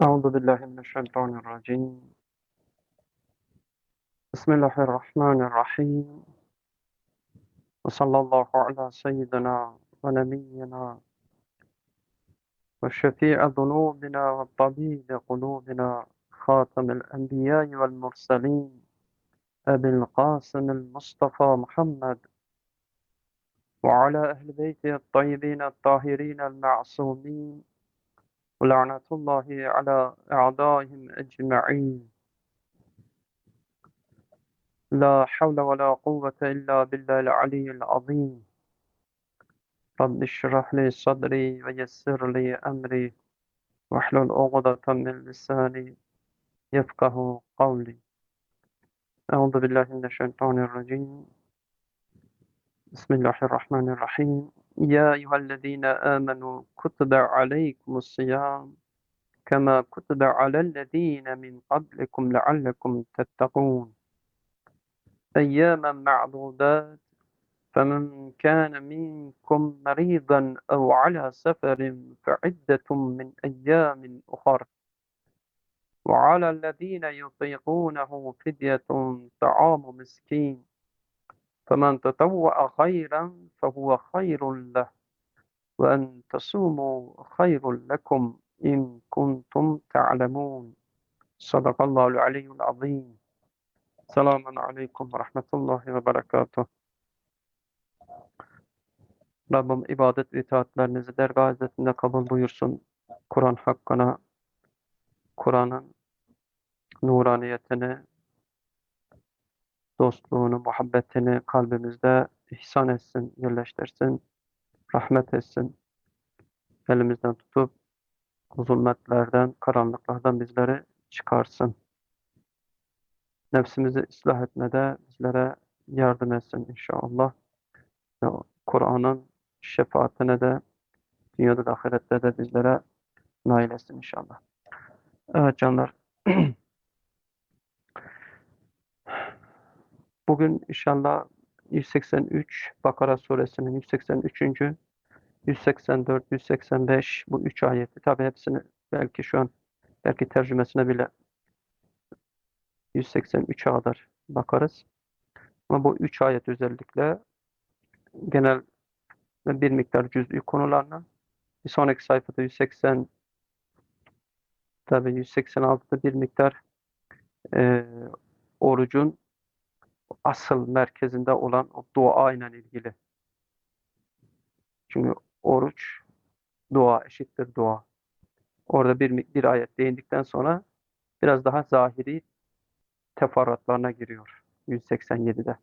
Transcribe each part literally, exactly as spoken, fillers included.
أعوذ بالله من الشيطان الرجيم. بسم الله الرحمن الرحيم. وصلى الله على سيدنا ونبينا وشفيع ذنوبنا وطبيب قلوبنا خاتم الأنبياء والمرسلين أبي القاسم المصطفى محمد وعلى أهل بيته الطيبين الطاهرين المعصومين ولعنة الله على أعدائهم أجمعين. لا حول ولا قوة إلا بالله العلي العظيم. رب اشرح لي صدري ويسر لي أمري واحلل عقدة من لساني يفقه قولي. أعوذ بالله من الشيطان الرجيم. بسم الله الرحمن الرحيم. يا أيها الذين آمنوا كتب عليكم الصيام كما كتب على الذين من قبلكم لعلكم تتقون أياما معدودات فمن كان منكم مريضا أو على سفر فعدة من أيام أخر وعلى الذين يطيقونه فدية طعام مسكين فمن تطوع خيرا فهو خير له وأن تصوموا خير لكم إن كنتم تعلمون. صدق الله العلي العظيم. سلام عليكم ورحمة الله وبركاته. Rabbim ibadet ve itaatlerinizi dergah izzetinde kabul buyursun. Kur'an hakkına, Kur'an'ın nuraniyetini, dostluğunu, muhabbetini kalbimizde ihsan etsin, yerleştirsin, rahmet etsin. Elimizden tutup zulmetlerden, karanlıklardan bizleri çıkarsın. Nefsimizi ıslah etmede bizlere yardım etsin inşallah. Ve Kur'an'ın şefaatine de dünyada da ahirette de bizlere nail etsin inşallah. Evet canlar. Bugün inşallah yüz seksen üç Bakara suresinin yüz seksen üçüncü yüz seksen dört, yüz seksen beş bu üç ayeti tabi hepsini belki şu an belki tercümesine bile yüz seksen üçe kadar bakarız. Ama bu üç ayet özellikle genel ve bir miktar cüz'i konularına bir sonraki sayfada yüz seksen tabi yüz seksen altıda bir miktar e, orucun asıl merkezinde olan o dua ile ilgili. Çünkü oruç dua eşittir dua. Orada bir, bir ayet değindikten sonra biraz daha zahiri teferruatlarına giriyor yüz seksen yedide.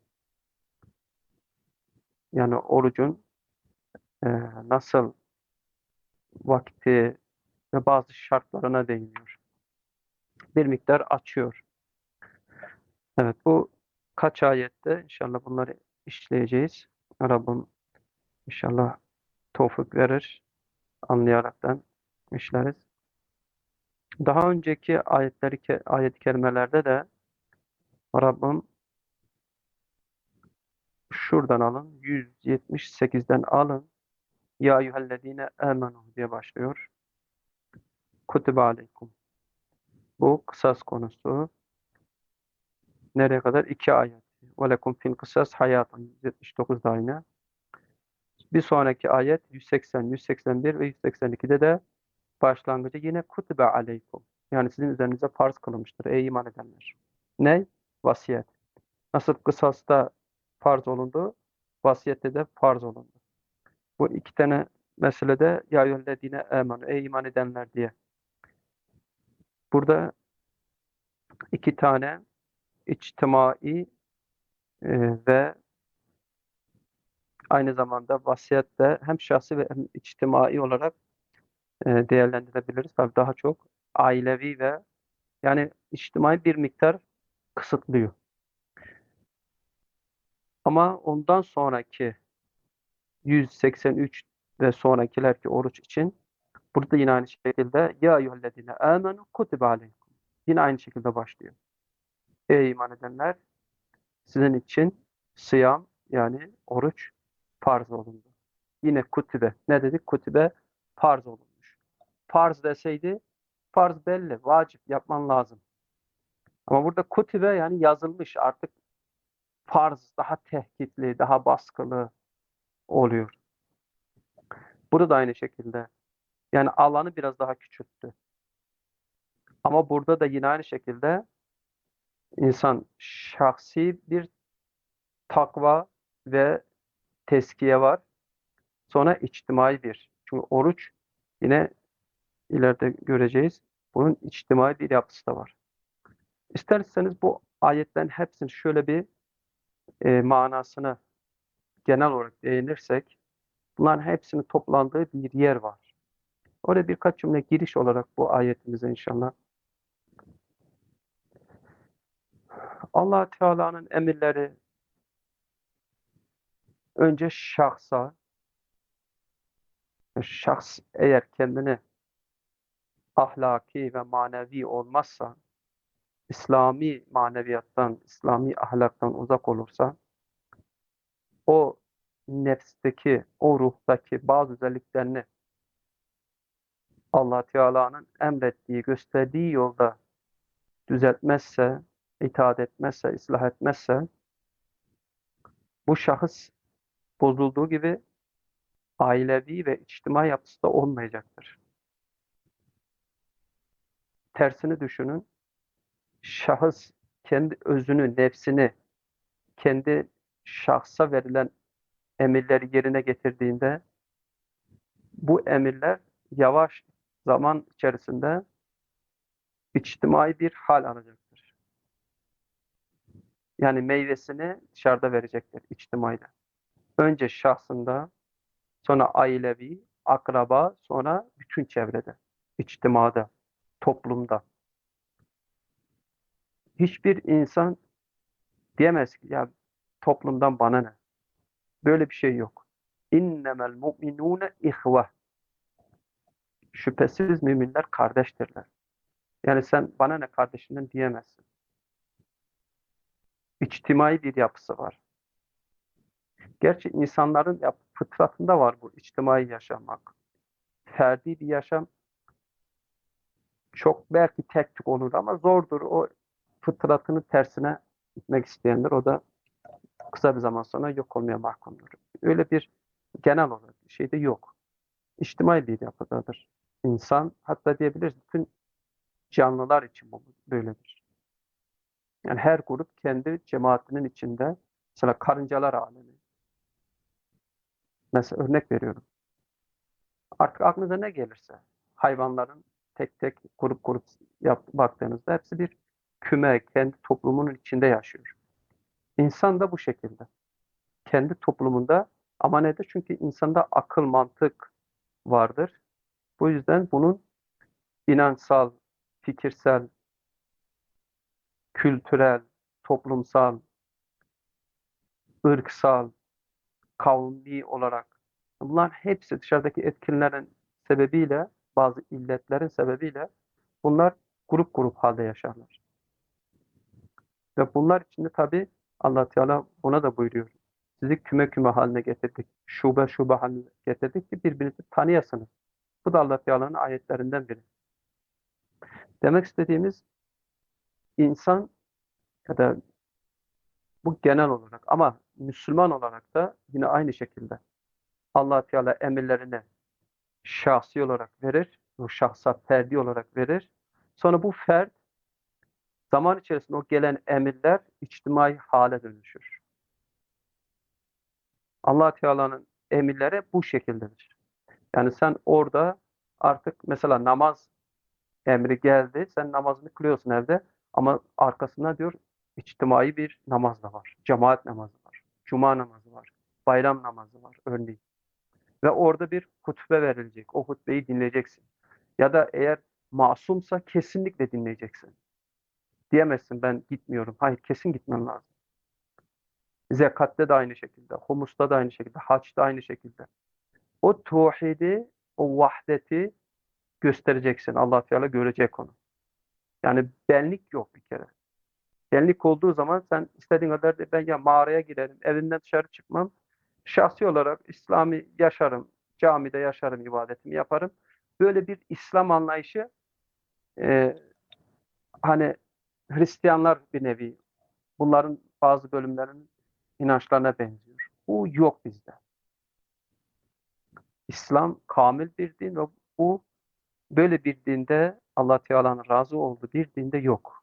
Yani orucun e, nasıl vakti ve bazı şartlarına değiniyor. Bir miktar açıyor. Evet bu kaç ayette inşallah bunları işleyeceğiz. Rabbim inşallah tevfik verir. Anlayaraktan işleriz. Daha önceki ayetleri ayet-i kerimelerde de Rabbim şuradan alın. yüz yetmiş sekizden alın. Ya eyyühellezine amenu diye başlıyor. Kutibe aleykum. Bu kısas konusu. Nereye kadar? İki ayet. Ve lekum fil kısas hayatun. yüz yetmiş dokuzda aynı. Bir sonraki ayet yüz seksen, yüz seksen bir ve yüz seksen ikide de başlangıcı yine kutibe aleykum. Yani sizin üzerinize farz kılınmıştır ey iman edenler. Ne? Vasiyet. Nasıl kısasta farz olundu, vasiyette de farz olundu. Bu iki tane meselede ya eyyühellezine amenu ey iman edenler diye. Burada iki tane içtimai e, ve aynı zamanda vasiyette hem şahsi ve hem içtimai olarak e, değerlendirebiliriz. Tabii daha çok ailevi ve yani içtimai bir miktar kısıtlıyor. Ama ondan sonraki yüz seksen üç ve sonrakiler ki oruç için burada yine aynı şekilde ya eyyühellezine amenu kutibe aleykum. Yine aynı şekilde başlıyor. Ey iman edenler sizin için sıyam yani oruç farz olundu. Yine kutibe. Ne dedik? Kutibe farz olunmuş. Farz deseydi farz belli, vacip yapman lazım. Ama burada kutibe yani yazılmış artık farz daha tehkitli, daha baskılı oluyor. Burada da aynı şekilde. Yani alanı biraz daha küçülttü. Ama burada da yine aynı şekilde insan şahsi bir takva ve teskiye var. Sonra içtimai bir. Çünkü oruç yine ileride göreceğiz. Bunun içtimai bir yapısı da var. İsterseniz bu ayetlerin hepsini şöyle bir e, manasını genel olarak değinirsek, bunların hepsinin toplandığı bir yer var. Oraya birkaç cümle giriş olarak bu ayetimize inşallah. Allah Teala'nın emirleri önce şahsa, şahs eğer kendini ahlaki ve manevi olmazsa, İslami maneviyattan, İslami ahlaktan uzak olursa, o nefsteki, o ruhtaki bazı özelliklerini Allah Teala'nın emrettiği, gösterdiği yolda düzeltmezse, itaat etmezse, ıslah etmezse, bu şahıs bozulduğu gibi ailevi ve içtimai yapısı da olmayacaktır. Tersini düşünün, şahıs kendi özünü, nefsini, kendi şahsa verilen emirleri yerine getirdiğinde, bu emirler yavaş zaman içerisinde içtimai bir hal alacaktır. Yani meyvesini dışarıda verecektir içtimaide. Önce şahsında, sonra ailevi, akraba, sonra bütün çevrede, içtimada, toplumda. Hiçbir insan diyemez ki ya toplumdan bana ne? Böyle bir şey yok. İnnemel mu'minûne ihve. Şüphesiz müminler kardeştirler. Yani sen bana ne kardeşinden diyemezsin. İçtimai bir yapısı var. Gerçi insanların yap- fıtratında var bu içtimai yaşamak. Ferdi bir yaşam çok belki tek tük olur ama zordur. O fıtratının tersine gitmek isteyenler o da kısa bir zaman sonra yok olmaya mahkumdur. Öyle bir genel olarak bir şey de yok. İçtimai bir yapıdadır. İnsan hatta diyebiliriz bütün canlılar için bu böyledir. Yani her grup kendi cemaatinin içinde mesela karıncalar alemi. Mesela örnek veriyorum. Artık aklınıza ne gelirse hayvanların tek tek grup grup yap, baktığınızda hepsi bir küme, kendi toplumunun içinde yaşıyor. İnsan da bu şekilde. Kendi toplumunda ama nedir? Çünkü insanda akıl, mantık vardır. Bu yüzden bunun inançsal, fikirsel, kültürel, toplumsal, ırksal, kavmi olarak bunlar hepsi dışarıdaki etkinlerin sebebiyle, bazı illetlerin sebebiyle bunlar grup grup halde yaşarlar. Ve bunlar içinde tabii Allah Teala buna da buyuruyor. Sizi küme küme haline getirdik. Şube şube haline getirdik ki birbirinizi tanıyasınız. Bu da Allah Teala'nın ayetlerinden biri. Demek istediğimiz insan ya da bu genel olarak ama Müslüman olarak da yine aynı şekilde Allah Teala emirlerini şahsi olarak verir. O şahsa ferdi olarak verir. Sonra bu fert zaman içerisinde o gelen emirler içtimai hale dönüşür. Allah Teala'nın emirleri bu şekildedir. Yani sen orada artık mesela namaz emri geldi. Sen namazını kılıyorsun evde ama arkasında diyor içtimai bir namaz da var. Cemaat namazı var. Cuma namazı var. Bayram namazı var örneğin. Ve orada bir hutbe verilecek. O hutbeyi dinleyeceksin. Ya da eğer masumsa kesinlikle dinleyeceksin. Diyemezsin ben gitmiyorum. Hayır kesin gitmen lazım. Zekatte de aynı şekilde. Humusta da aynı şekilde. Haçta aynı şekilde. O tevhidi, o vahdeti göstereceksin. Allah Teala görecek onu. Yani benlik yok bir kere. Benlik olduğu zaman sen istediğin kadar de ben ya mağaraya girerim, evimden dışarı çıkmam. Şahsi olarak İslami yaşarım, camide yaşarım, ibadetimi yaparım. Böyle bir İslam anlayışı e, hani Hristiyanlar bir nevi bunların bazı bölümlerinin inançlarına benziyor. Bu yok bizde. İslam kamil bir din ve bu böyle bir dinde Allah Teala'nın razı olduğu bir dinde yok.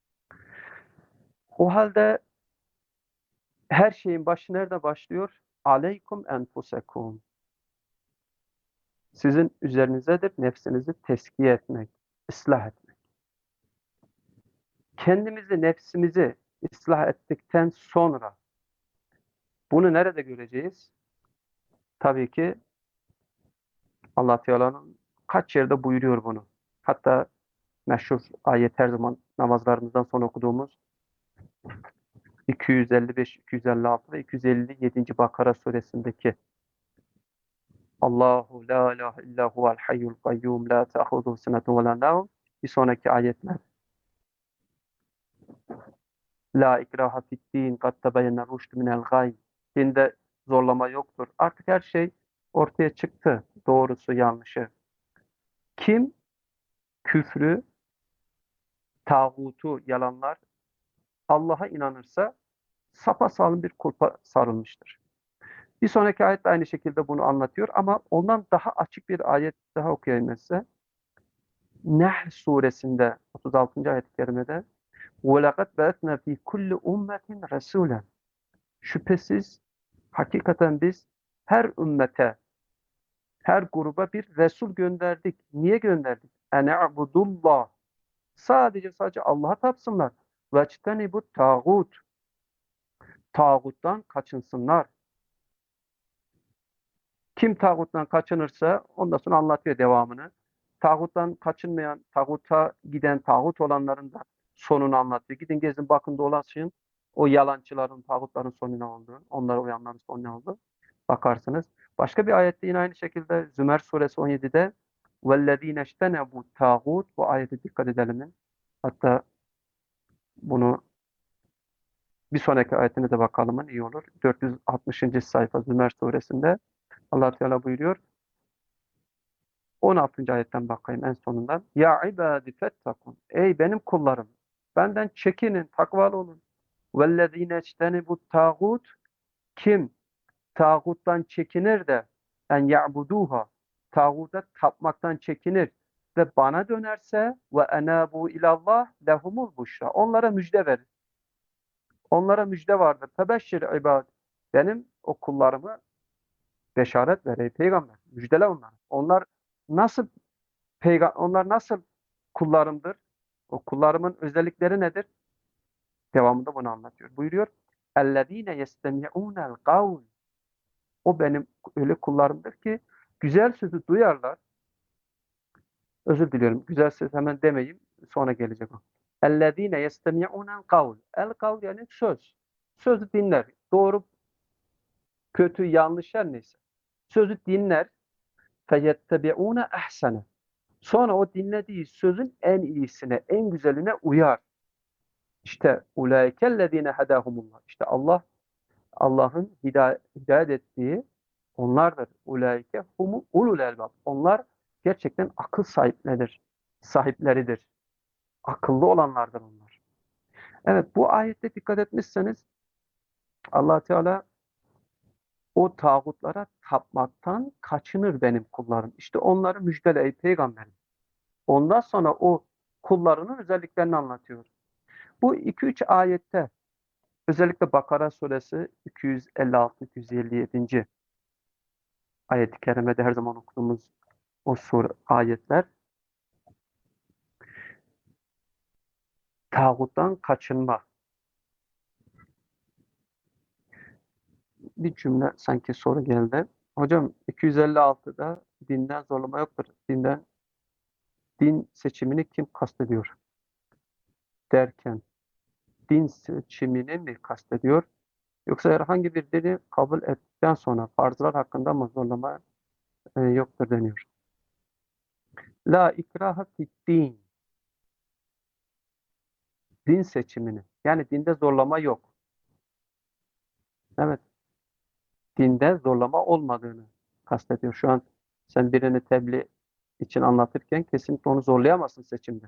O halde her şeyin başı nerede başlıyor? Aleykum enfusekum. Sizin üzerinizedir nefsinizi teskiye etmek, ıslah etmek. Kendimizi, nefsimizi ıslah ettikten sonra bunu nerede göreceğiz? Tabii ki Allah Teala'nın kaç yerde buyuruyor bunu. Hatta meşhur ayet her zaman namazlarımızdan sonra okuduğumuz iki yüz elli beş, iki yüz elli altı ve iki yüz elli yedinci Bakara suresindeki Allahu la ilahe illa huvel hayyul kayyum la ta'khudhuhu sinetun ve la nevm. Bir sonraki ayetler La ikraha fid din kad tebeyyene rushd minel gay. Dinde zorlama yoktur. Artık her şey ortaya çıktı. Doğrusu, yanlışı. Kim küfrü, tağutu yalanlar, Allah'a inanırsa sapasağlam bir kulpa sarılmıştır. Bir sonraki ayet de aynı şekilde bunu anlatıyor ama ondan daha açık bir ayet daha okuyayım size. Nahl suresinde otuz altıncı ayet-i kerimede وَلَقَدْ بَعَثْنَا ف۪ي كُلِّ اُمَّةٍ رَسُولًا. Şüphesiz hakikaten biz her ümmete, her gruba bir Resul gönderdik. Niye gönderdik? اَنَعْبُدُ Sadece sadece Allah'a tapsınlar. وَاجْتَنِبُ tağut. Tağuttan kaçınsınlar. Kim tağuttan kaçınırsa ondan sonra anlatıyor devamını. Tağuttan kaçınmayan, tağuta giden, tağut olanların da sonunu anlatıyor. Gidin gezin bakın dolaşın. O yalancıların, tağutların sonu ne oldu? Onlara uyanların sonu ne oldu? Bakarsınız. Başka bir ayette yine aynı şekilde Zümer suresi on yedide وَالَّذ۪ينَ اجْتَنَبُوا tağut. Bu ayete dikkat edelim. Hatta bunu bir sonraki ayetine de bakalım iyi olur. dört yüz altmışıncı sayfa Zümer suresinde Allah Teala buyuruyor. on altıncı ayetten bakayım en sonundan. Ya ibadi fettakun. Ey benim kullarım. Benden çekinin, takvalı olun. Vellezine ectenibut tağut. Kim tağuttan çekinir de en ya'buduha. Tağuta tapmaktan çekinir ve bana dönerse ve enabu ilallah lehumul buşra. Onlara müjde verir. Onlara müjde vardır. Tebeşşir ibad. Benim o kullarımı beşaret ver ey peygamber. Müjdele onlara. Onlar nasıl Peygamber, onlar nasıl kullarımdır? O kullarımın özellikleri nedir? Devamında bunu anlatıyor. Buyuruyor. اَلَّذ۪ينَ يَسْتَمِعُونَ الْقَوْلِ O benim öyle kullarımdır ki güzel sözü duyarlar. Özür diliyorum. Güzel söz hemen demeyeyim. Sonra gelecek o. اَلَّذ۪ينَ يَسْتَمِعُونَ الْقَوْلِ El-kavl yani söz. Sözü dinler. Doğru, kötü, yanlış her neyse. Sözü dinler. فَيَتَّبِعُونَ اَحْسَنَ Sonra o dinlediği sözün en iyisine, en güzeline uyar. İşte ulaikellezine hedahumullah. İşte Allah Allah'ın hidayet, hidayet ettiği onlardır. Ulaike humu ulul elbab. Onlar gerçekten akıl sahipleridir. Sahipleridir. Akıllı olanlardır onlar. Evet bu ayette dikkat etmişseniz Allah Teala o tağutlara tapmaktan kaçınır benim kullarım. İşte onları müjdele ey peygamberim. Ondan sonra o kullarının özelliklerini anlatıyor. Bu iki üç ayette özellikle Bakara suresi iki yüz elli altı iki yüz elli yedinci ayet-i kerimede her zaman okuduğumuz o sure ayetler tağuttan kaçınma. Bir cümle sanki soru geldi. Hocam iki yüz elli altıda dinden zorlama yoktur. Dinden din seçimini kim kastediyor derken din seçimini mi kastediyor? Yoksa herhangi bir dini kabul ettikten sonra farzlar hakkında mı zorlama e, yoktur deniyor. La ikraha fid din. Din seçimini. Yani dinde zorlama yok. Evet. Dinde zorlama olmadığını kastediyor. Şu an sen birini tebliğ için anlatırken kesinlikle onu zorlayamazsın seçimde.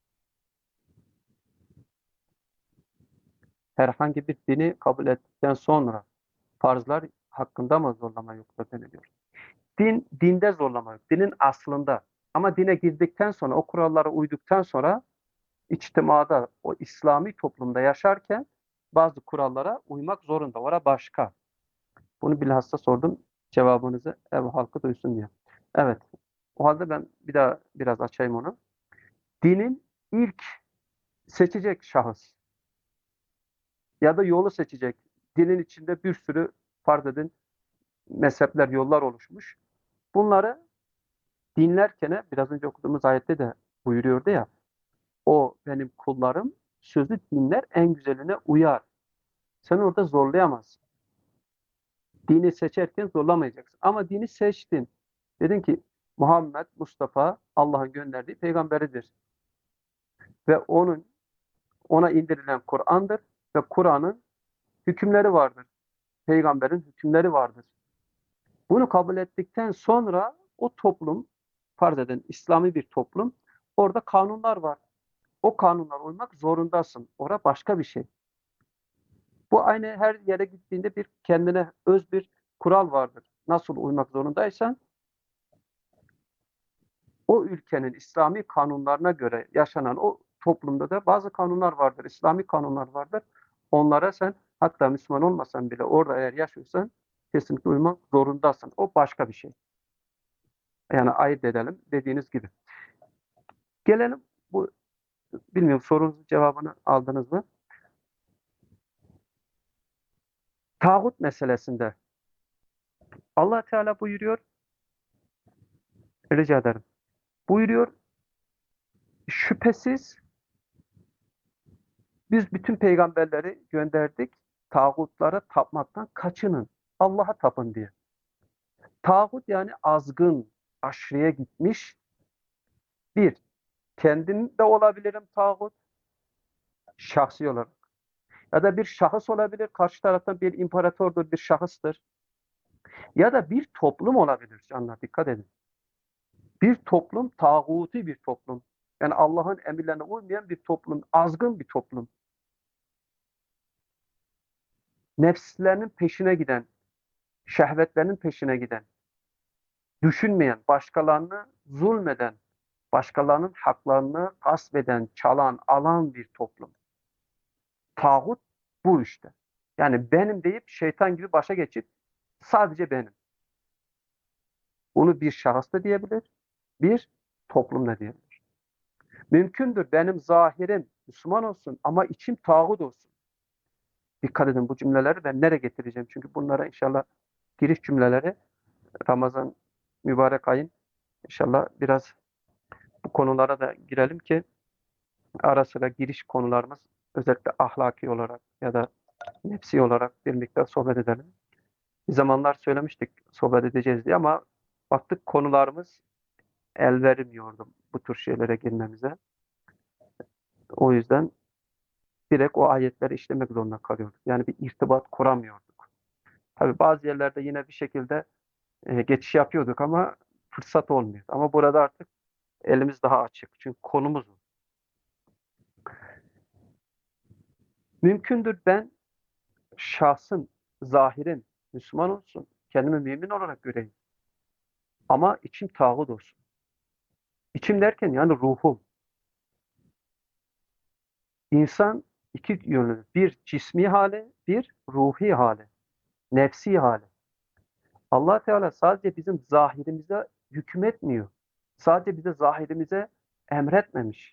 Herhangi bir dini kabul ettikten sonra farzlar hakkında mı zorlama yoktur deniliyor. Din, dinde zorlama yok. Dinin aslında. Ama dine girdikten sonra, o kurallara uyduktan sonra içtimada, o İslami toplumda yaşarken bazı kurallara uymak zorunda. Ora başka. Bunu bilhassa sordum. Cevabınızı ev halkı duysun diye. Evet. O halde ben bir daha biraz açayım onu. Dinin ilk seçecek şahıs ya da yolu seçecek. Dinin içinde bir sürü farz edin mezhepler, yollar oluşmuş. Bunları dinlerken biraz önce okuduğumuz ayette de buyuruyordu ya, o benim kullarım sözü dinler en güzeline uyar. Sen orada zorlayamazsın. Dini seçerken zorlamayacaksın. Ama dini seçtin. Dedin ki Muhammed Mustafa Allah'ın gönderdiği peygamberidir. Ve onun ona indirilen Kur'an'dır ve Kur'an'ın hükümleri vardır. Peygamberin hükümleri vardır. Bunu kabul ettikten sonra o toplum, farz edin İslami bir toplum, orada kanunlar var. O kanunlara uymak zorundasın. Orada başka bir şey. Bu aynı her yere gittiğinde bir kendine öz bir kural vardır. Nasıl uymak zorundaysan o ülkenin İslami kanunlarına göre yaşanan o toplumda da bazı kanunlar vardır. İslami kanunlar vardır. Onlara sen hatta Müslüman olmasan bile orada eğer yaşıyorsan kesinlikle uymak zorundasın. O başka bir şey. Yani ayırt edelim dediğiniz gibi. Gelelim bu bilmiyorum sorunuzun cevabını aldınız mı? Tağut meselesinde Allah Teala buyuruyor, rica ederim. Buyuruyor, şüphesiz biz bütün peygamberleri gönderdik, tağutlara tapmaktan kaçının, Allah'a tapın diye. Tağut yani azgın, aşırıya gitmiş bir. Kendim de olabilirim tağut, şahsi olarak. Ya da bir şahıs olabilir, karşı taraftan bir imparatordur, bir şahıstır. Ya da bir toplum olabilir canlar, dikkat edin. Bir toplum, tağuti bir toplum. Yani Allah'ın emirlerine uymayan bir toplum, azgın bir toplum. Nefslerinin peşine giden, şehvetlerinin peşine giden, düşünmeyen, başkalarını zulmeden, başkalarının haklarını gasp eden, çalan, alan bir toplum. Tağut bu işte. Yani benim deyip şeytan gibi başa geçip sadece benim. Bunu bir şahıs da diyebilir, bir toplum da diyebilir. Mümkündür benim zahirim Müslüman olsun ama içim tağut olsun. Dikkat edin bu cümleleri ben nereye getireceğim? Çünkü bunlara inşallah giriş cümleleri Ramazan mübarek ayın inşallah biraz bu konulara da girelim ki ara sıra giriş konularımız özellikle ahlaki olarak ya da nefsi olarak bir miktar sohbet edelim. Bir zamanlar söylemiştik sohbet edeceğiz diye ama baktık konularımız el vermiyordu bu tür şeylere girmemize. O yüzden direkt o ayetleri işlemek zorunda kalıyorduk. Yani bir irtibat kuramıyorduk. Tabii bazı yerlerde yine bir şekilde e, geçiş yapıyorduk ama fırsat olmuyor. Ama burada artık elimiz daha açık. Çünkü konumuz bu. Mümkündür ben şahsım, zahirim Müslüman olsun. Kendimi mümin olarak göreyim. Ama içim tağut olsun. İçim derken yani ruhum. İnsan iki yönlü. Bir cismi hali, bir ruhi hali. Nefsi hali. Allah Teala sadece bizim zahirimize hükmetmiyor. Sadece bize zahirimize emretmemiş.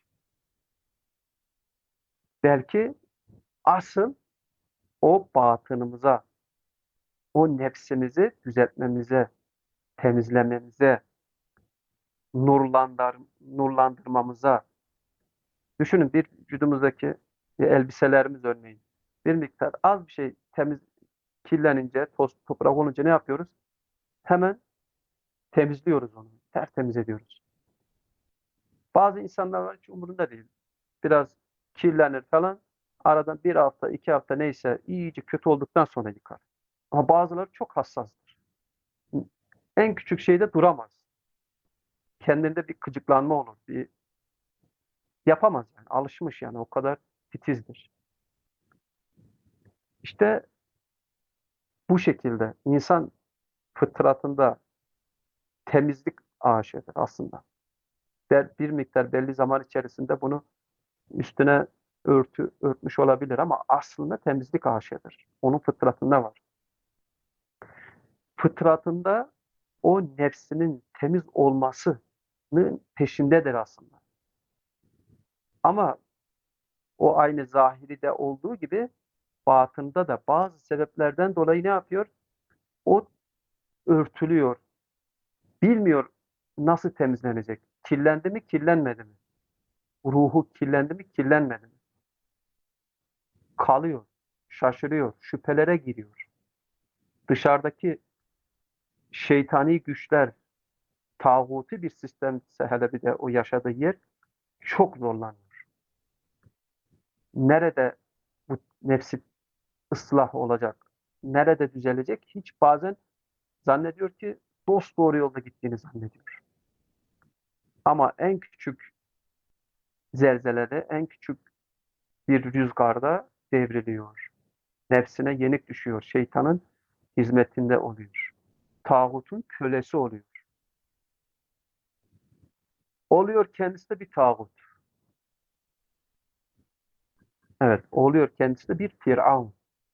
Belki asıl o batınımıza, o nefsimizi düzeltmemize, temizlememize, nurlandır, nurlandırmamıza. Düşünün bir vücudumuzdaki bir elbiselerimiz örneğin. Bir miktar az bir şey temiz kirlenince, toz, toprak olunca ne yapıyoruz? Hemen temizliyoruz onu. Tertemiz ediyoruz. Bazı insanlar var hiç umurunda değil. Biraz kirlenir falan. Aradan bir hafta, iki hafta neyse iyice kötü olduktan sonra yıkar. Ama bazıları çok hassastır. En küçük şeyde duramaz. kendinde bir gıcıklanma olur. Bir, yapamaz yani. Alışmış yani. O kadar titizdir. İşte bu şekilde insan fıtratında temizlik aşıdır aslında. Der, bir miktar belli zaman içerisinde bunu üstüne örtü örtmüş olabilir ama aslında temizlik aşıdır. Onun fıtratında var. Fıtratında o nefsinin temiz olmasının peşindedir aslında. Ama o aynı zahiride olduğu gibi batında da bazı sebeplerden dolayı ne yapıyor? O örtülüyor. Bilmiyor nasıl temizlenecek. Kirlendi mi, kirlenmedi mi? Ruhu kirlendi mi, kirlenmedi mi? Kalıyor, şaşırıyor, şüphelere giriyor. Dışarıdaki şeytani güçler, tağuti bir sistemse hele bir de o yaşadığı yer çok zorlanıyor. Nerede bu nefsi ıslah olacak? Nerede düzelecek? Hiç bazen zannediyor ki dost doğru yolda gittiğini zannediyor. Ama en küçük zelzelede, en küçük bir rüzgarda devriliyor. Nefsine yenik düşüyor. Şeytanın hizmetinde oluyor. Tağutun kölesi oluyor. Oluyor kendisi de bir tağut. Evet, oluyor kendisi de bir firavun.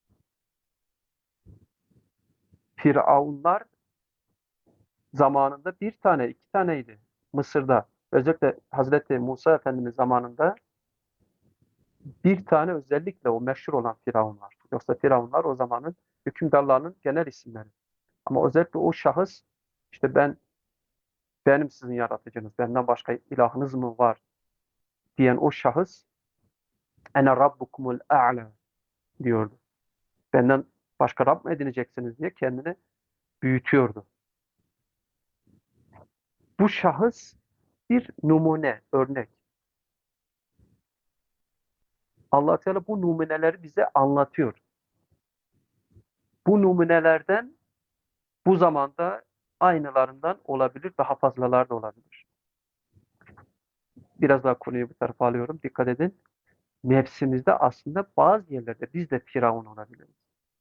Firavunlar zamanında bir tane, iki taneydi Mısır'da. Özellikle Hazreti Musa Efendimiz zamanında bir tane özellikle o meşhur olan firavun var. Yoksa firavunlar o zamanın hükümdarlarının genel isimleri. Ama özellikle o şahıs işte ben benim sizin yaratıcınız, benden başka ilahınız mı var diyen o şahıs ene rabbukumul a'la diyordu. Benden başka Rab mı edineceksiniz diye kendini büyütüyordu. Bu şahıs bir numune, örnek. Allah Teala bu numuneleri bize anlatıyor. Bu numunelerden bu zamanda aynılarından olabilir, daha fazlalar da olabilir. Biraz daha konuyu bu tarafa alıyorum. Dikkat edin. Nefsimizde aslında bazı yerlerde biz de firavun olabiliriz.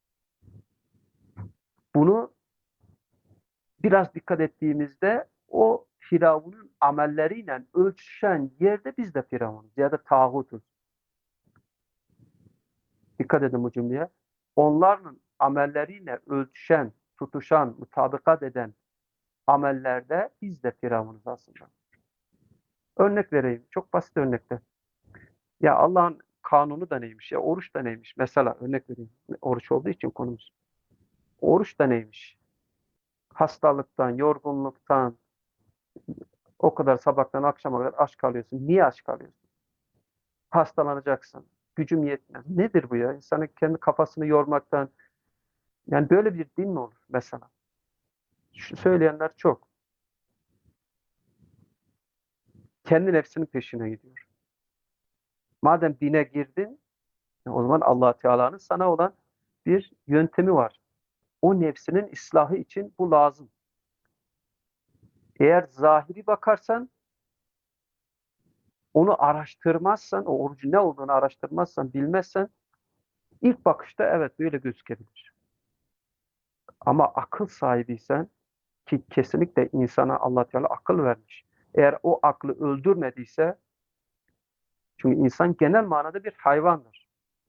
Bunu biraz dikkat ettiğimizde o firavunun amelleriyle ölçüşen yerde biz de firavunuz ya da tağutuz. Dikkat edin bu cümleye. Onların amelleriyle ölçüşen, tutuşan, mutabakat eden amellerde biz de firavunuz aslında. Örnek vereyim. Çok basit örnekler. Ya Allah'ın kanunu da neymiş ya? Oruç da neymiş? Mesela örnek vereyim. Oruç olduğu için konumuz. Oruç da neymiş? Hastalıktan, yorgunluktan, o kadar sabahtan akşama kadar aç kalıyorsun. Niye aç kalıyorsun? Hastalanacaksın. Gücüm yetmez. Nedir bu ya? İnsanın kendi kafasını yormaktan. Yani böyle bir din mi olur mesela? Şu söyleyenler çok. Kendi nefsinin peşine gidiyor. Madem dine girdin, o zaman Allah Teala'nın sana olan bir yöntemi var. O nefsinin ıslahı için bu lazım. Eğer zahiri bakarsan, onu araştırmazsan, o orucun ne olduğunu araştırmazsan, bilmezsen, ilk bakışta evet böyle gözükebilir. Ama akıl sahibiysen, ki kesinlikle insana Allah Teala akıl vermiş. Eğer o aklı öldürmediyse, çünkü insan genel manada bir hayvandır.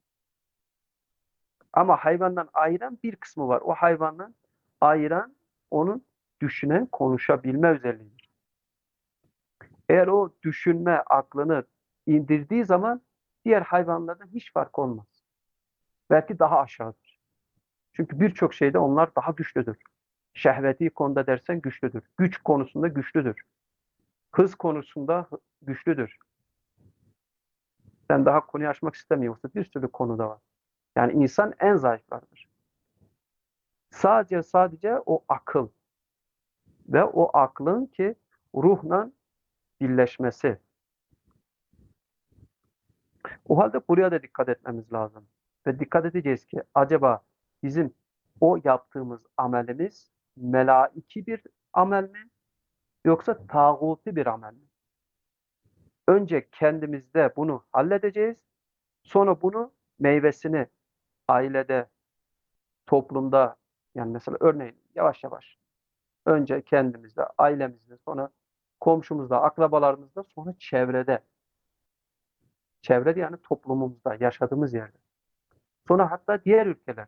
Ama hayvandan ayıran bir kısmı var. O hayvandan ayıran onun düşünen, konuşabilme özelliğidir. Eğer o düşünme aklını indirdiği zaman diğer hayvanlardan hiç fark olmaz. Belki daha aşağıdır. Çünkü birçok şeyde onlar daha güçlüdür. Şehveti konuda dersen güçlüdür. Güç konusunda güçlüdür. Hız konusunda güçlüdür. Ben daha konuyu açmak istemiyorum. Bir sürü konuda var. Yani insan en zayıflardır. Sadece sadece o akıl ve o aklın ki ruhla birleşmesi. O halde buraya da dikkat etmemiz lazım. Ve dikkat edeceğiz ki acaba bizim o yaptığımız amelimiz melaiki bir amel mi? Yoksa tağuti bir amel mi? Önce kendimizde bunu halledeceğiz. Sonra bunu meyvesini ailede, toplumda, yani mesela örneğin yavaş yavaş önce kendimizde, ailemizde, sonra komşumuzda, akrabalarımızda, sonra çevrede. Çevrede yani toplumumuzda, yaşadığımız yerde. Sonra hatta diğer ülkelerde.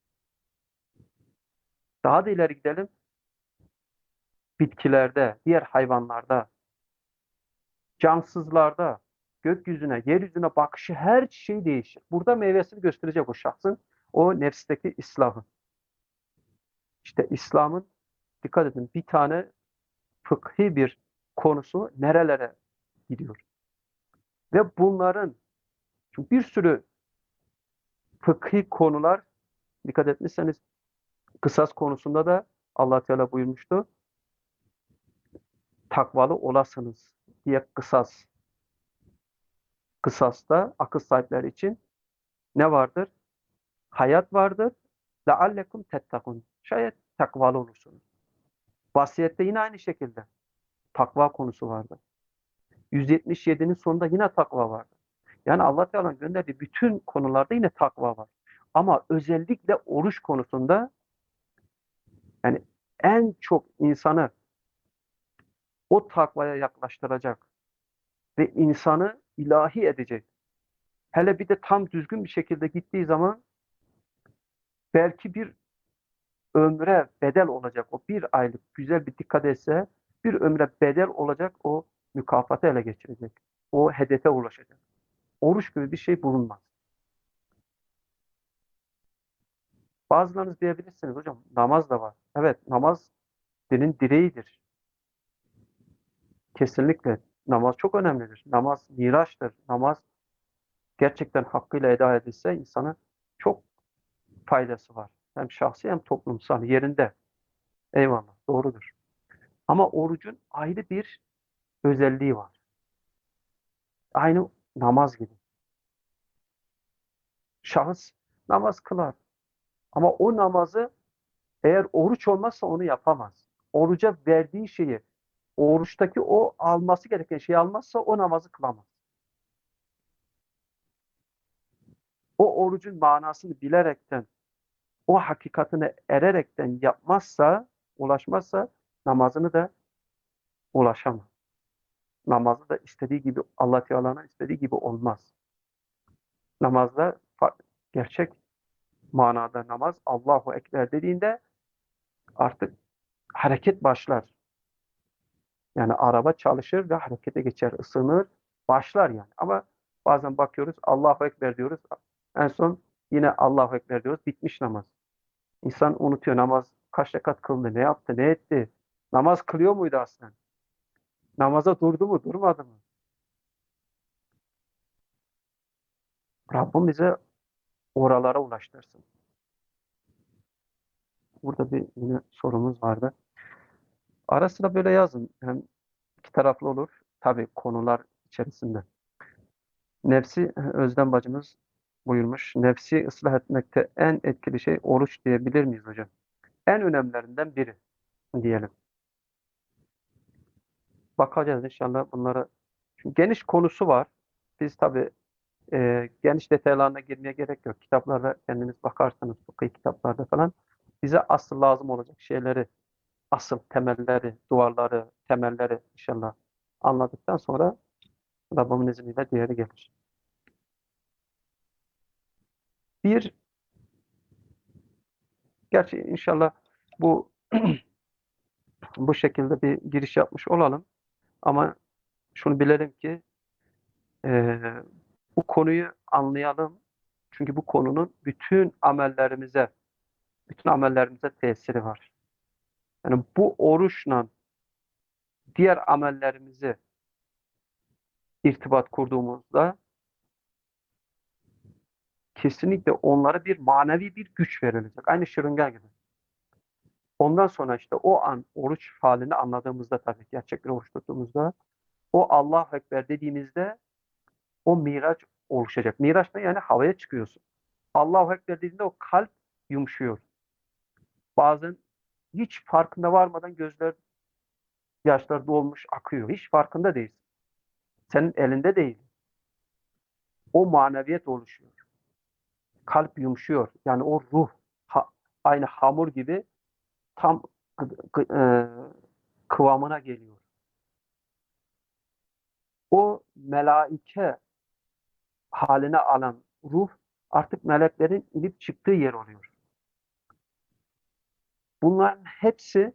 Daha da ileri gidelim. Bitkilerde, diğer hayvanlarda, cansızlarda, gökyüzüne, yeryüzüne bakışı her şey değişir. Burada meyvesini gösterecek o şahsın, o nefsteki İslam'ı. İşte İslam'ın, dikkat edin, bir tane fıkhi bir konusu nerelere gidiyor. Ve bunların, çünkü bir sürü fıkhi konular, dikkat etmişseniz kısas konusunda da Allah Teala buyurmuştu. Takvalı olasınız diye kısas. Kısasta akıl sahipleri için ne vardır? Hayat vardır. لَعَلَّكُمْ تَتَّقُونَ. Şayet takvalı olursunuz. Vasiyette yine aynı şekilde takva konusu vardır. yüz yetmiş yedinin sonunda yine takva vardır. Yani Allah Teala'nın gönderdiği bütün konularda yine takva var. Ama özellikle oruç konusunda yani en çok insanı o takvaya yaklaştıracak ve insanı ilahi edecek. Hele bir de tam düzgün bir şekilde gittiği zaman belki bir ömre bedel olacak. O bir aylık güzel bir dikkat etse bir ömre bedel olacak, o mükafatı ele geçirecek. O hedefe ulaşacak. Oruç gibi bir şey bulunmaz. Bazılarınız diyebilirsiniz hocam namaz da var. Evet, namaz dinin direğidir. Kesinlikle namaz çok önemlidir. Namaz miraçtır. Namaz gerçekten hakkıyla eda edilse insana çok faydası var. Hem şahsi hem toplumsal yerinde. Eyvallah, doğrudur. Ama orucun ayrı bir özelliği var. Aynı namaz gibi. Şahıs namaz kılar. Ama o namazı eğer oruç olmazsa onu yapamaz. Oruca verdiği şeyi, oruçtaki o alması gereken şeyi almazsa o namazı kılamaz. O orucun manasını bilerekten, o hakikatine ererekten yapmazsa, ulaşmazsa namazını da ulaşamaz. Namazı da istediği gibi, Allah Teala'nın istediği gibi olmaz. Namazda gerçek manada namaz Allahu Ekber dediğinde artık hareket başlar. Yani araba çalışır ve harekete geçer, ısınır, başlar yani. Ama bazen bakıyoruz Allahu Ekber diyoruz. En son yine Allahu Ekber diyoruz. Bitmiş namaz. İnsan unutuyor namaz kaç rekat kıldı, ne yaptı, ne etti? Namaz kılıyor muydu aslında? Namaza durdu mu, durmadı mı? Rabbim bize oralara ulaştırsın. Burada bir yine sorumuz vardı. Ara sıra böyle yazın. Hem iki taraflı olur. Tabii konular içerisinde. Nefsi, Özlem bacımız buyurmuş. Nefsi ıslah etmekte en etkili şey oruç diyebilir miyiz hocam? En önemlilerinden biri diyelim. Bakacağız inşallah bunlara. Çünkü geniş konusu var. Biz tabii e, geniş detaylarına girmeye gerek yok. Kitaplarda kendiniz bakarsanız, fıkıh kitaplarda falan bize asıl lazım olacak şeyleri, asıl temelleri, duvarları, temelleri inşallah anladıktan sonra Rabbimin izniyle diğeri gelir. Bir, gerçi inşallah bu bu şekilde bir giriş yapmış olalım. Ama şunu bilelim ki e, bu konuyu anlayalım. Çünkü bu konunun bütün amellerimize, bütün amellerimize tesiri var. Yani bu oruçla diğer amellerimizi irtibat kurduğumuzda kesinlikle onlara bir manevi bir güç verilecek. Aynı şırınga gibi. Ondan sonra işte o an oruç halini anladığımızda tabii gerçek bir oruç tuttuğumuzda o Allahu Ekber dediğimizde o miraç oluşacak. Miraç ne? Yani havaya çıkıyorsun. Allahu Ekber dediğinde o kalp yumuşuyor. Bazen hiç farkında varmadan gözler Yaşlar dolmuş, akıyor. Hiç farkında değilsin. Senin elinde değil. O maneviyet oluşuyor. Kalp yumuşuyor. Yani o ruh ha, aynı hamur gibi tam e, kıvamına geliyor. O melaike haline alan ruh artık meleklerin inip çıktığı yer oluyor. Bunların hepsi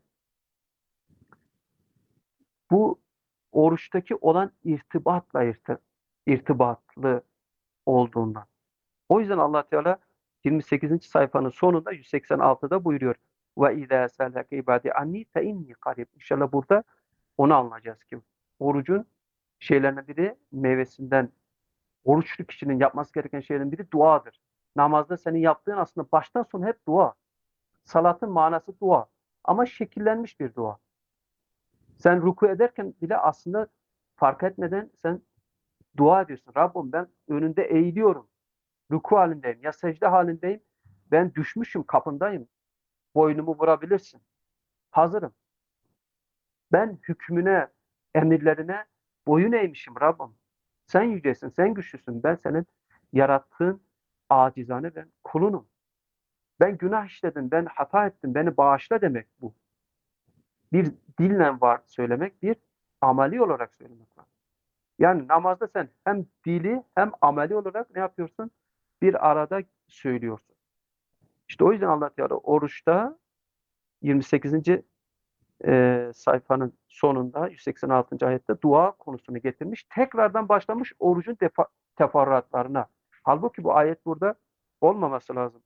bu oruçtaki olan irtibatla irti, irtibatlı olduğundan. O yüzden Allah Teala yirmi sekizinci sayfanın sonunda yüz seksen altıda buyuruyor. Ve izâ seleke ibâdî annî fe inni karib. İnşallah burada onu anlayacağız ki orucun şeylerine biri meyvesinden, oruçlu kişinin yapması gereken şeylerin biri duadır. Namazda senin yaptığın aslında baştan sona hep dua. Salatın manası dua. Ama şekillenmiş bir dua. Sen ruku ederken bile aslında fark etmeden sen dua ediyorsun. Rabbim ben önünde eğiliyorum. Ruku halindeyim. Ya secde halindeyim. Ben düşmüşüm, kapındayım. Boynumu vurabilirsin. Hazırım. Ben hükmüne, emirlerine boyun eğmişim Rabbim. Sen yücesin, sen güçlüsün. Ben senin yarattığın acizane ben kulunum. Ben günah işledim, ben hata ettim, beni bağışla demek bu. Bir dille var söylemek, bir ameli olarak söylemek var. Yani namazda sen hem dili hem ameli olarak ne yapıyorsun? Bir arada söylüyorsun. İşte o yüzden Allah Teala oruçta yirmi sekizinci e, sayfanın sonunda yüz seksen altıncı ayette dua konusunu getirmiş. Tekrardan başlamış orucun defa, teferruatlarına. Halbuki bu ayet burada olmaması lazım.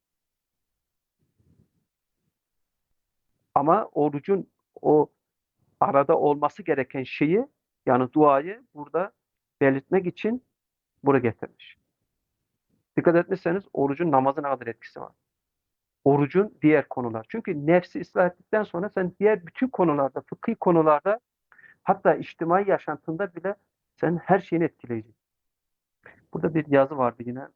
Ama orucun o arada olması gereken şeyi yani duayı burada belirtmek için buraya getirmiş. Dikkat etmişseniz orucun namazın ne kadar etkisi var. Orucun diğer konular. Çünkü nefsi ıslah ettikten sonra sen diğer bütün konularda, fıkhi konularda hatta içtimai yaşantında bile sen her şeyini etkileyecek. Burada bir yazı vardı yine.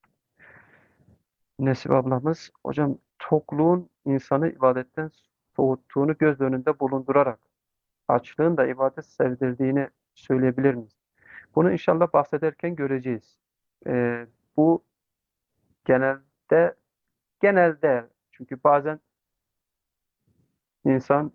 Nesip ablamız, hocam tokluğun insanı ibadetten soğuttuğunu göz önünde bulundurarak açlığın da ibadet sevdirdiğini söyleyebilir miyiz? Bunu inşallah bahsederken göreceğiz. Ee, bu genelde genelde çünkü bazen insan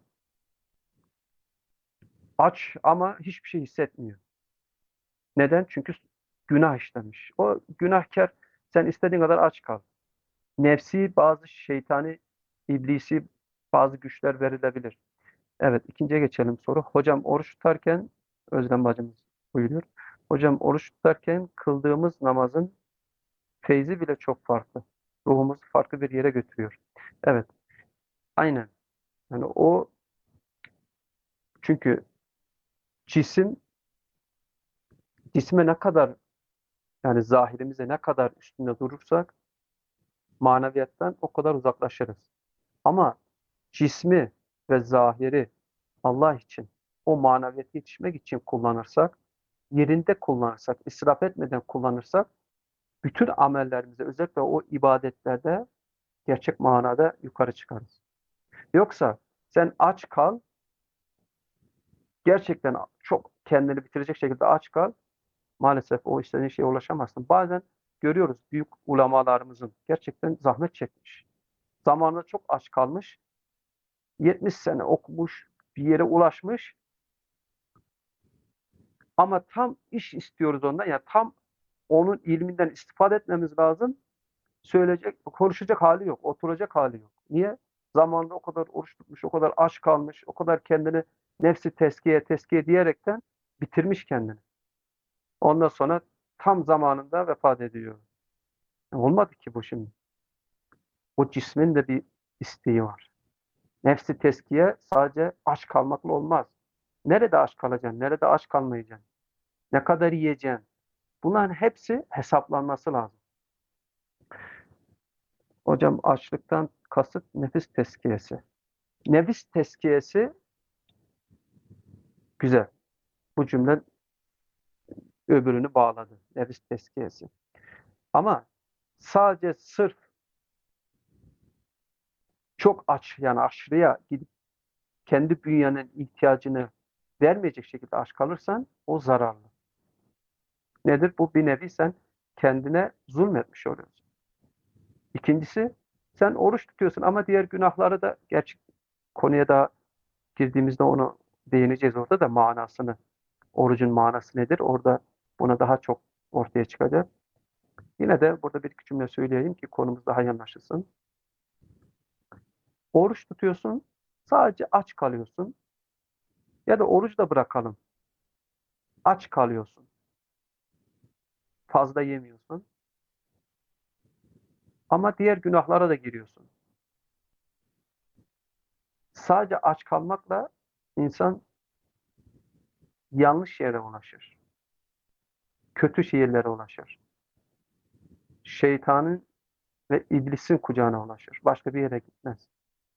aç ama hiçbir şey hissetmiyor. Neden? Çünkü günah işlemiş. O günahkar sen istediğin kadar aç kal. Nefsi bazı şeytani, iblisi bazı güçler verilebilir. Evet, ikinciye geçelim soru. Hocam oruç tutarken, Özlem bacımız buyuruyor. Hocam oruç tutarken kıldığımız namazın feyzi bile çok farklı. Ruhumuzu farklı bir yere götürüyor. Evet, aynen. Yani o çünkü cisim, cisme ne kadar yani zahirimize ne kadar üstünde durursak maneviyattan o kadar uzaklaşırız. Ama cismi ve zahiri Allah için o maneviyata yetişmek için kullanırsak, yerinde kullanırsak, israf etmeden kullanırsak bütün amellerimize özellikle o ibadetlerde gerçek manada yukarı çıkarız. Yoksa sen aç kal, gerçekten çok kendini bitirecek şekilde aç kal, maalesef o istediğin şeye ulaşamazsın. Bazen görüyoruz büyük ulemalarımızın gerçekten zahmet çekmiş. Zamanında çok aç kalmış, yetmiş sene okumuş, bir yere ulaşmış ama tam iş istiyoruz ondan. Yani tam onun ilminden istifade etmemiz lazım. Söyleyecek, konuşacak hali yok, oturacak hali yok. Niye? Zamanında o kadar oruç tutmuş, o kadar aç kalmış, o kadar kendini nefsi teskiye teskiye diyerekten bitirmiş kendini. Ondan sonra tam zamanında vefat ediyor. E, Olmadı ki bu şimdi. O cismin de bir isteği var. Nefsi teskiye sadece aç kalmakla olmaz. Nerede aç kalacaksın? Nerede aç kalmayacaksın? Ne kadar yiyeceksin? Bunların hepsi hesaplanması lazım. Hocam açlıktan kasıt nefis tezkiyesi. Nefis tezkiyesi güzel. Bu cümle öbürünü bağladı. Nefis tezkiyesi. Ama sadece sırf çok aç yani aşırıya gidip kendi bünyenin ihtiyacını vermeyecek şekilde aç kalırsan o zararlı. Nedir? Bu bir nevi sen kendine zulmetmiş oluyorsun. İkincisi sen oruç tutuyorsun ama diğer günahları da gerçek konuya da girdiğimizde onu değineceğiz orada da manasını. Orucun manası nedir? Orada buna daha çok ortaya çıkacak. Yine de burada bir iki cümle söyleyeyim ki konumuz daha iyi anlaşılsın. Oruç tutuyorsun, sadece aç kalıyorsun ya da orucu da bırakalım. Aç kalıyorsun. Fazla yemiyorsun. Ama diğer günahlara da giriyorsun. Sadece aç kalmakla insan yanlış yere ulaşır. Kötü şehirlere ulaşır. Şeytanın ve iblisin kucağına ulaşır. Başka bir yere gitmez.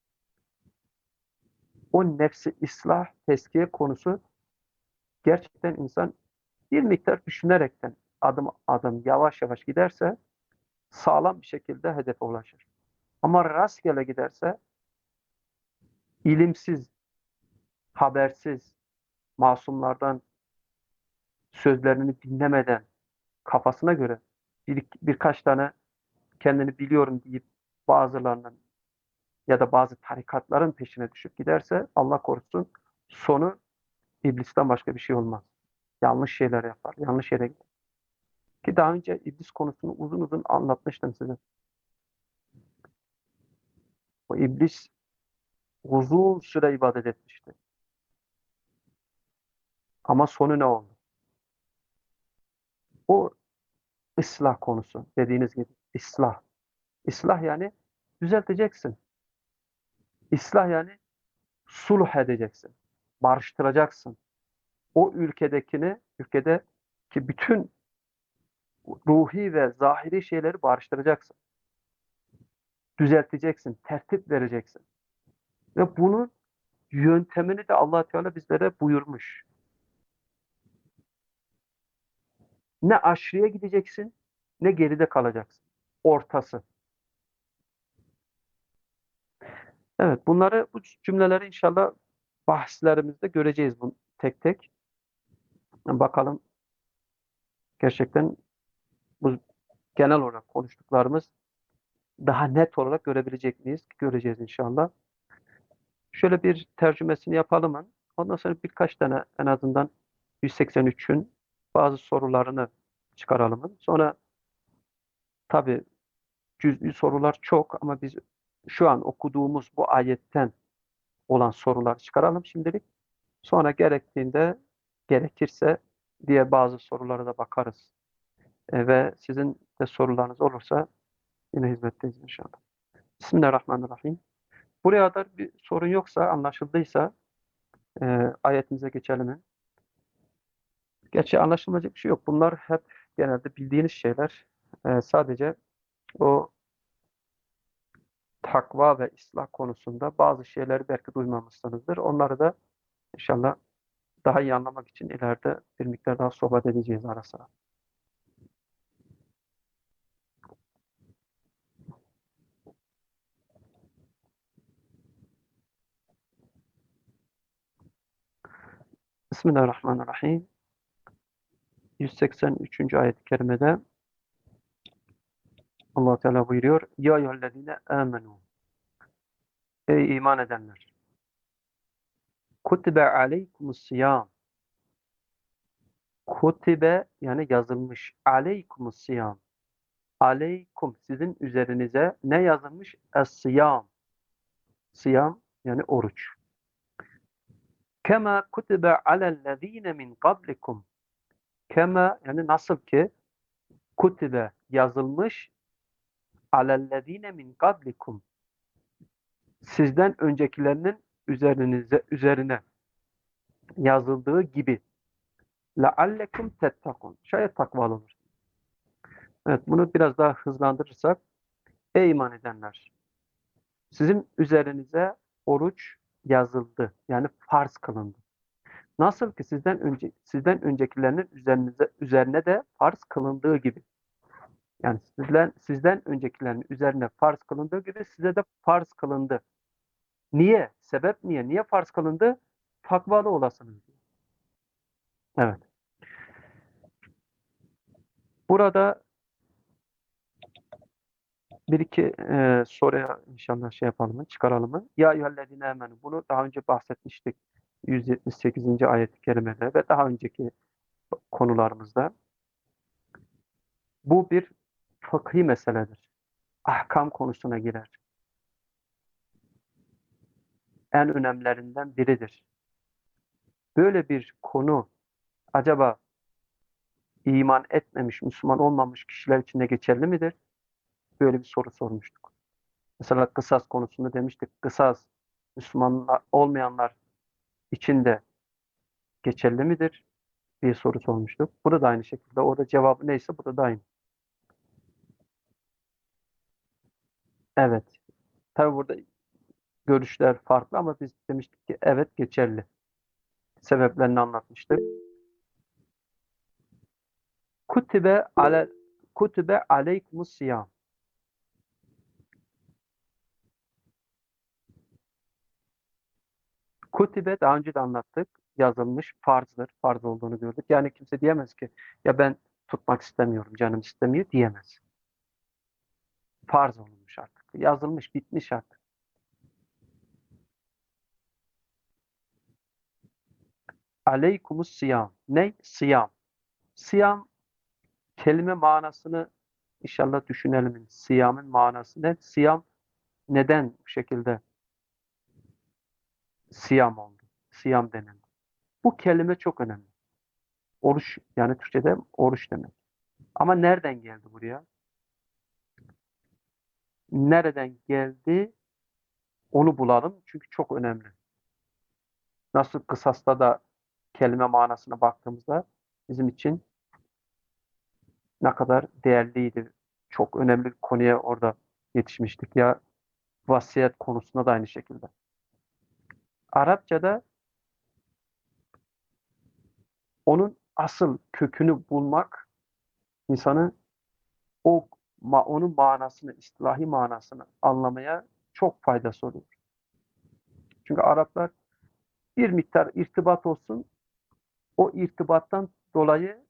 O nefsi ıslah, teskiye konusu gerçekten insan bir miktar düşünerekten adım adım yavaş yavaş giderse sağlam bir şekilde hedefe ulaşır. Ama rastgele giderse ilimsiz, habersiz, masumlardan sözlerini dinlemeden kafasına göre bir, birkaç tane kendini biliyorum deyip bazılarının ya da bazı tarikatların peşine düşüp giderse Allah korusun sonu iblisten başka bir şey olmaz. Yanlış şeyler yapar, yanlış yere gider. Ki daha önce iblis konusunu uzun uzun anlatmıştım size. O iblis uzun süre ibadet etmişti. Ama sonu ne oldu? O ıslah konusu dediğiniz gibi. İslah. İslah yani düzelteceksin. İslah yani sulh edeceksin. Barıştıracaksın. O ülkedekini, ülkedeki bütün ruhi ve zahiri şeyleri barıştıracaksın. Düzelteceksin, tertip vereceksin. Ve bunun yöntemini de Allah Teala bizlere buyurmuş. Ne aşırıya gideceksin, ne geride kalacaksın. Ortası. Evet, bunları, bu cümleleri inşallah bahslerimizde göreceğiz bunu tek tek. Bakalım gerçekten bu genel olarak konuştuklarımız daha net olarak görebilecek miyiz? Göreceğiz inşallah. Şöyle bir tercümesini yapalım. Ondan sonra birkaç tane en azından yüz seksen üçün bazı sorularını çıkaralım. Sonra tabii cüz'i sorular çok ama biz şu an okuduğumuz bu ayetten olan soruları çıkaralım şimdilik. Sonra gerektiğinde, gerekirse diğer bazı sorulara da bakarız. E, ve sizin de sorularınız olursa yine hizmetteyiz inşallah. Bismillahirrahmanirrahim. Buraya kadar bir sorun yoksa, anlaşıldıysa e, ayetimize geçelim. Gerçi anlaşılmayacak bir şey yok. Bunlar hep genelde bildiğiniz şeyler. E, sadece o takva ve ıslah konusunda bazı şeyleri belki duymamışsınızdır. Onları da inşallah daha iyi anlamak için ileride bir miktar daha sohbet edeceğiz ara sıra. Bismillahirrahmanirrahim. yüz seksen üçüncü ayet-i kerimede Allah Teala buyuruyor: Ya eyyühellezine amenu. Ey iman edenler. Kutibe aleykumus siyam. Kutibe yani yazılmış. Aleykumus siyam. Aleykum sizin üzerinize ne yazılmış? Es-siyam. Siyam yani oruç. Kema kutibe alellezine min qablikum. Kema yani nasıl ki kutibe yazılmış alellezine min qablikum. Sizden öncekilerinin üzerinize üzerine yazıldığı gibi. لَعَلَّكُمْ تَتَّقُونَ. Şayet takvalı olur. Evet, bunu biraz daha hızlandırırsak, ey iman edenler, sizin üzerinize oruç yazıldı. Yani farz kılındı. Nasıl ki sizden önce sizden öncekilerinin üzerinize üzerine de farz kılındığı gibi. Yani sizden sizden öncekilerin üzerine farz kılındığı gibi size de farz kılındı. Niye? Sebep niye? Niye farz kılındı? Takvalı olasınız diye. Evet. Burada bir iki e, soruya inşallah şey yapalım mı, çıkaralım mı? Ya eyyühellezine amenu. Bunu daha önce bahsetmiştik. yüz yetmiş sekizinci ayet-i kerimede ve daha önceki konularımızda. Bu bir fıkhi meseledir. Ahkam konusuna girer. En önemlilerinden biridir. Böyle bir konu acaba iman etmemiş, Müslüman olmamış kişiler için de geçerli midir? Böyle bir soru sormuştuk. Mesela kısas konusunda demiştik. Kısas Müslümanlar olmayanlar için de geçerli midir diye soru sormuştuk. Burada da aynı şekilde. Orada cevabı neyse burada da aynı. Evet. Tabi burada görüşler farklı ama biz demiştik ki evet geçerli. Sebeplerini anlatmıştık. Kutibe ale kutibe aleykumus siyam. Kutibe daha önce de anlattık. Yazılmış farzdır. Farz olduğunu gördük. Yani kimse diyemez ki ya ben tutmak istemiyorum, canım istemiyor diyemez. Farz olmuş artık. Yazılmış, bitmiş artık. Aleykumus siyam. Ne? Siyam. Siyam kelime manasını inşallah düşünelim. Siyamın manası ne? Siyam neden bu şekilde siyam oldu? Siyam denildi. Bu kelime çok önemli. Oruç yani Türkçe'de oruç demek. Ama nereden geldi buraya? Nereden geldi? Onu bulalım çünkü çok önemli. Nasıl kısasta da kelime manasına baktığımızda bizim için ne kadar değerliydi. Çok önemli bir konuya orada yetişmiştik. Ya vasiyet konusunda da aynı şekilde. Arapçada onun asıl kökünü bulmak insanı o ma- onun manasını, istilahi manasını anlamaya çok faydası oluyor. Çünkü Araplar bir miktar irtibat olsun, o irtibattan dolayı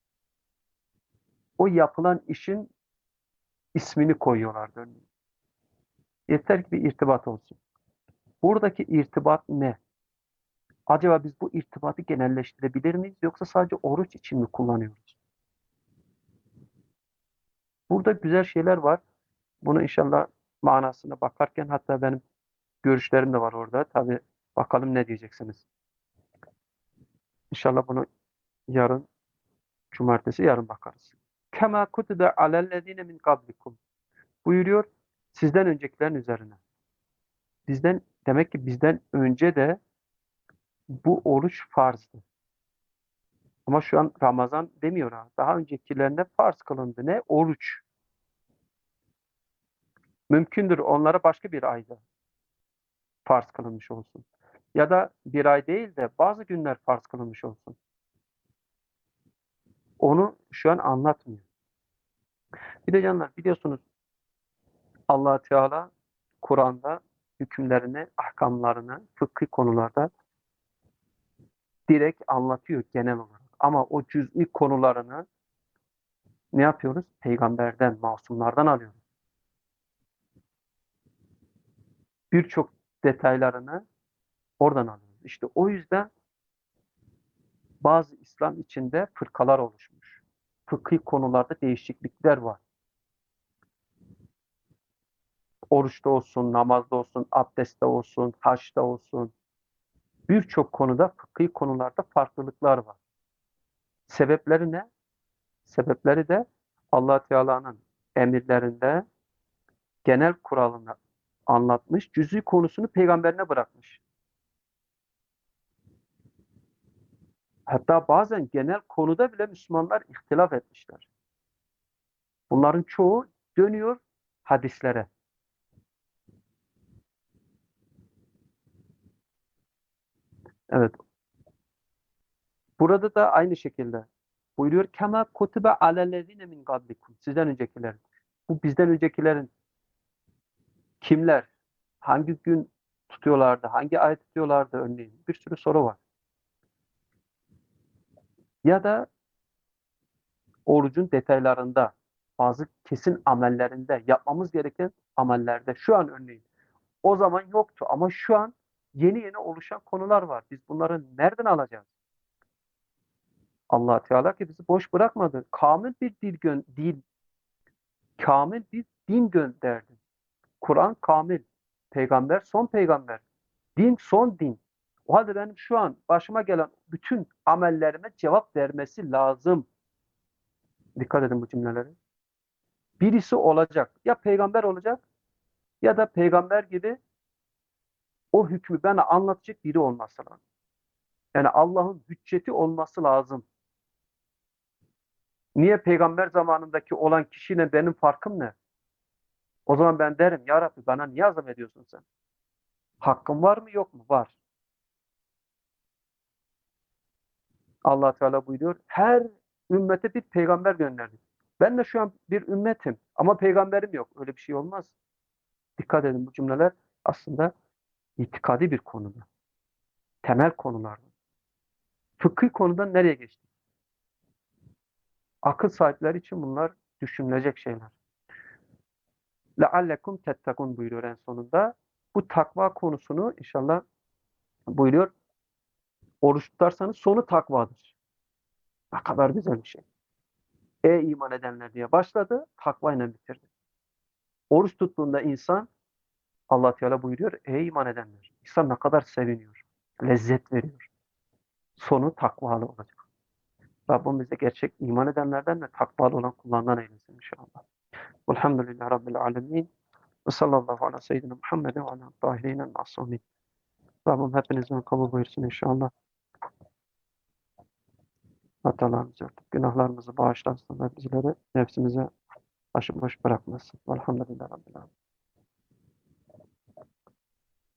o yapılan işin ismini koyuyorlardı örneğin. Yeter ki bir irtibat olsun. Buradaki irtibat ne? Acaba biz bu irtibatı genelleştirebilir miyiz yoksa sadece oruç için mi kullanıyoruz? Burada güzel şeyler var. Bunu inşallah manasına bakarken hatta benim görüşlerim de var orada. Tabii bakalım ne diyeceksiniz. İnşallah bunu yarın cumartesi yarın bakarız. Kema kutibe alellezine min kablikum. Buyuruyor sizden öncekilerin üzerine. Bizden demek ki bizden önce de bu oruç farzdı. Ama şu an Ramazan demiyor ha. Daha öncekilerine farz kılındı. Ne? Oruç. Mümkündür onlara başka bir ayda farz kılınmış olsun. Ya da bir ay değil de bazı günler farz kılınmış olsun. Onu şu an anlatmıyor. Bir de canlar biliyorsunuz Allah Teala Kur'an'da hükümlerini, ahkamlarını, fıkhi konularda direkt anlatıyor genel olarak. Ama o cüz'i konularını ne yapıyoruz? Peygamberden, masumlardan alıyoruz. Birçok detaylarını oradan alıyoruz. İşte o yüzden bazı İslam içinde fırkalar oluşmuş. Fıkhi konularda değişiklikler var. Oruçta olsun, namazda olsun, abdestte olsun, haçta olsun. Birçok konuda, fıkhi konularda farklılıklar var. Sebepleri ne? Sebepleri de Allah Teala'nın emirlerinde genel kuralını anlatmış, cüz'i konusunu peygamberine bırakmış. Hatta bazen genel konuda bile Müslümanlar ihtilaf etmişler. Bunların çoğu dönüyor hadislere. Evet. Burada da aynı şekilde buyuruyor. Kema kutibe alellezine min qablikum. Sizden öncekilerin. Bu bizden öncekilerin kimler? Hangi gün tutuyorlardı? Hangi ay tutuyorlardı örneğin? Bir sürü soru var. ya da orucun detaylarında, bazı kesin amellerinde, yapmamız gereken amellerde. Şu an örneğin o zaman yoktu ama şu an yeni yeni oluşan konular var. Biz bunları nereden alacağız? Allah Teala ki bizi boş bırakmadı. Kamil bir dil, gö dil kamil bir din gönderdi. Kur'an kamil. Peygamber son peygamber. Din son din. O halde benim şu an başıma gelen bütün amellerime cevap vermesi lazım. Dikkat edin bu cümlelere. Birisi olacak. Ya peygamber olacak ya da peygamber gibi o hükmü bana anlatacak biri olması lazım. Yani Allah'ın hücceti olması lazım. Niye peygamber zamanındaki olan kişiyle benim farkım ne? O zaman ben derim ya Rabbi bana niye azap ediyorsun sen? Hakkım var mı yok mu? Var. Allah Teala buyuruyor. Her ümmete bir peygamber gönderdik. Ben de şu an bir ümmetim ama peygamberim yok. Öyle bir şey olmaz. Dikkat edin bu cümleler aslında itikadi bir konuda. Temel konularda. Fıkhi konudan nereye geçtik? Akıl sahipleri için bunlar düşünülecek şeyler. لَعَلَّكُمْ تَتَّقُونَ buyuruyor en sonunda. Bu takva konusunu inşallah buyuruyor. Oruç tutarsanız sonu takvadır. Ne kadar güzel bir şey. Ey iman edenler diye başladı, takvayla bitirdi. Oruç tuttuğunda insan Allah Teala buyuruyor. Ey iman edenler. İnsan ne kadar seviniyor. Lezzet veriyor. Sonu takvalı olacak. Rabbim bize gerçek iman edenlerden ve takvalı olan kullarından eylesin inşallah. Velhamdülillahi Rabbil alemin. Ve sallallahu ala seyyidina Muhammed ve ala tahirine masumin. Rabbim hepinizden kabul buyursun inşallah. Hatalarımızı örtüp günahlarımızı bağışlasın ve bizleri nefsimize başıboş bırakmasın. Velhamdülillahi Rabbil alemin.